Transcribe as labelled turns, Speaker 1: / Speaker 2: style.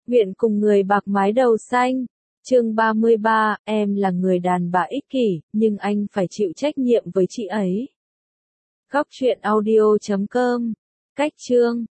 Speaker 1: Nguyện cùng người bạc mái đầu xanh. Chương 33, em là người đàn bà ích kỷ, nhưng anh phải chịu trách nhiệm với chị ấy. Góc truyện audio.com. Cách chương